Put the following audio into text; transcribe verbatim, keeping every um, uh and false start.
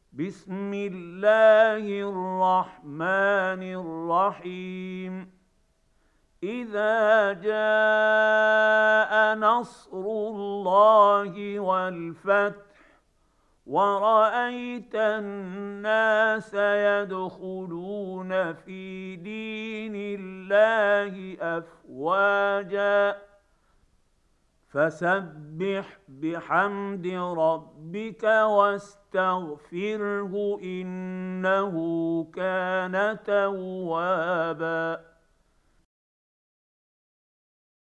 بسم الله الرحمن الرحيم إذا جاء نصر الله والفتح ورأيت الناس يدخلون في دين الله أفواجا فسبح بحمد ربك واستغفره إنه كان توابا.